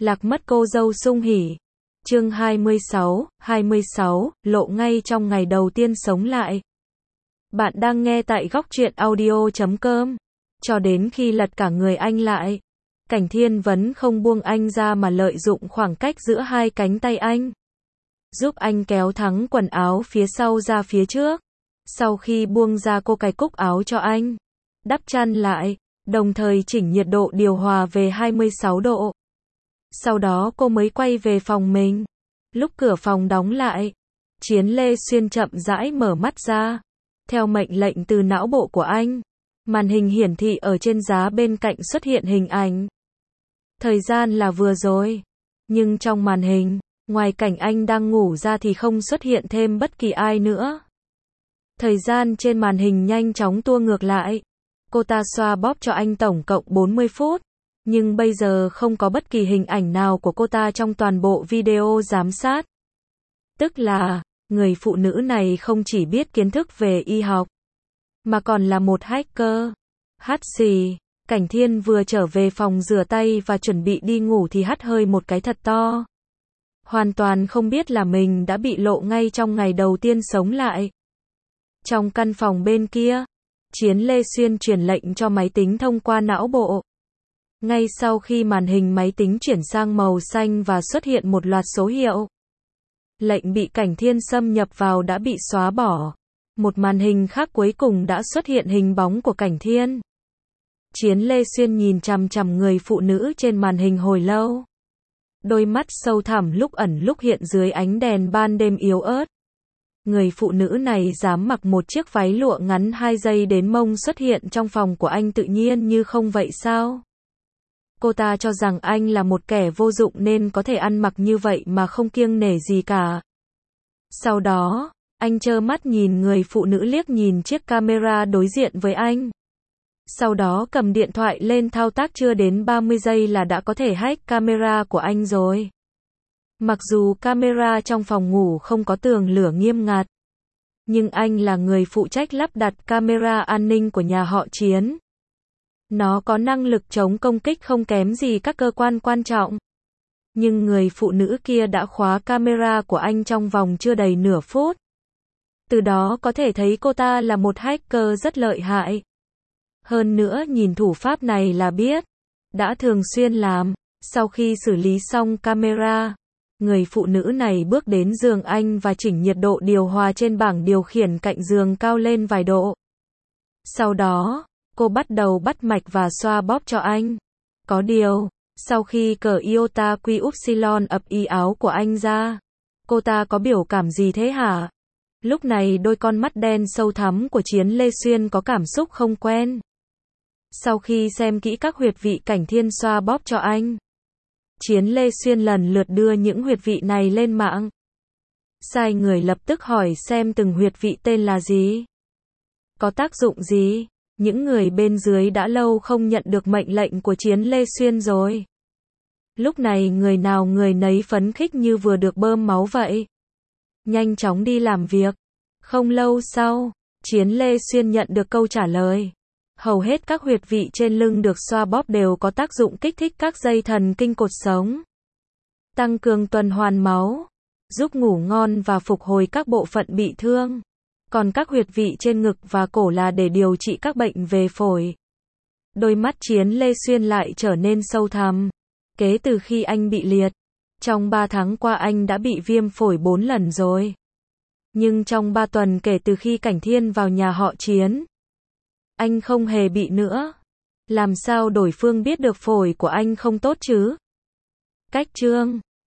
Lạc mất cô dâu Sung Hỉ. Chương 26, lộ ngay trong ngày đầu tiên sống lại. Bạn đang nghe tại góc truyện audio.com. Cho đến khi lật cả người anh lại, Cảnh Thiên vẫn không buông anh ra mà lợi dụng khoảng cách giữa hai cánh tay anh, giúp anh kéo thắng quần áo phía sau ra phía trước. Sau khi buông ra, cô cài cúc áo cho anh, đắp chăn lại, đồng thời chỉnh nhiệt độ điều hòa về 26 độ. Sau đó cô mới quay về phòng mình. Lúc cửa phòng đóng lại, Chiến Lê Xuyên chậm rãi mở mắt ra. Theo mệnh lệnh từ não bộ của anh, màn hình hiển thị ở trên giá bên cạnh xuất hiện hình ảnh. Thời gian là vừa rồi. Nhưng trong màn hình, ngoài cảnh anh đang ngủ ra thì không xuất hiện thêm bất kỳ ai nữa. Thời gian trên màn hình nhanh chóng tua ngược lại. Cô ta xoa bóp cho anh tổng cộng 40 phút. Nhưng bây giờ không có bất kỳ hình ảnh nào của cô ta trong toàn bộ video giám sát. Tức là, người phụ nữ này không chỉ biết kiến thức về y học, mà còn là một hacker. Hắt xì, Cảnh Thiên vừa trở về phòng rửa tay và chuẩn bị đi ngủ thì hắt hơi một cái thật to. Hoàn toàn không biết là mình đã bị lộ ngay trong ngày đầu tiên sống lại. Trong căn phòng bên kia, Chiến Lê Xuyên truyền lệnh cho máy tính thông qua não bộ. Ngay sau khi màn hình máy tính chuyển sang màu xanh và xuất hiện một loạt số hiệu, lệnh bị Cảnh Thiên xâm nhập vào đã bị xóa bỏ. Một màn hình khác cuối cùng đã xuất hiện hình bóng của Cảnh Thiên. Chiến Lê Xuyên nhìn chằm chằm người phụ nữ trên màn hình hồi lâu. Đôi mắt sâu thẳm lúc ẩn lúc hiện dưới ánh đèn ban đêm yếu ớt. Người phụ nữ này dám mặc một chiếc váy lụa ngắn 2 giây đến mông xuất hiện trong phòng của anh tự nhiên như không vậy sao? Cô ta cho rằng anh là một kẻ vô dụng nên có thể ăn mặc như vậy mà không kiêng nể gì cả. Sau đó, anh trơ mắt nhìn người phụ nữ liếc nhìn chiếc camera đối diện với anh. Sau đó cầm điện thoại lên thao tác, chưa đến 30 giây là đã có thể hack camera của anh rồi. Mặc dù camera trong phòng ngủ không có tường lửa nghiêm ngặt, nhưng anh là người phụ trách lắp đặt camera an ninh của nhà họ Chiến. Nó có năng lực chống công kích không kém gì các cơ quan quan trọng. Nhưng người phụ nữ kia đã khóa camera của anh trong vòng chưa đầy nửa phút. Từ đó có thể thấy cô ta là một hacker rất lợi hại. Hơn nữa nhìn thủ pháp này là biết, đã thường xuyên làm. Sau khi xử lý xong camera, người phụ nữ này bước đến giường anh và chỉnh nhiệt độ điều hòa trên bảng điều khiển cạnh giường cao lên vài độ. Sau đó, cô bắt đầu bắt mạch và xoa bóp cho anh. Có điều, sau khi cởi iota quy upsilon ập y áo của anh ra, cô ta có biểu cảm gì thế hả? Lúc này đôi con mắt đen sâu thẳm của Chiến Lê Xuyên có cảm xúc không quen. Sau khi xem kỹ các huyệt vị Cảnh Thiên xoa bóp cho anh, Chiến Lê Xuyên lần lượt đưa những huyệt vị này lên mạng. Sai người lập tức hỏi xem từng huyệt vị tên là gì, có tác dụng gì. Những người bên dưới đã lâu không nhận được mệnh lệnh của Chiến Lê Xuyên rồi. Lúc này người nào người nấy phấn khích như vừa được bơm máu vậy. Nhanh chóng đi làm việc. Không lâu sau, Chiến Lê Xuyên nhận được câu trả lời. Hầu hết các huyệt vị trên lưng được xoa bóp đều có tác dụng kích thích các dây thần kinh cột sống, tăng cường tuần hoàn máu, giúp ngủ ngon và phục hồi các bộ phận bị thương. Còn các huyệt vị trên ngực và cổ là để điều trị các bệnh về phổi. Đôi mắt Chiến Lê Xuyên lại trở nên sâu thẳm. Kể từ khi anh bị liệt, trong 3 tháng qua anh đã bị viêm phổi 4 lần rồi. Nhưng trong 3 tuần kể từ khi Cảnh Thiên vào nhà họ Chiến, anh không hề bị nữa. Làm sao đối phương biết được phổi của anh không tốt chứ? Cách chương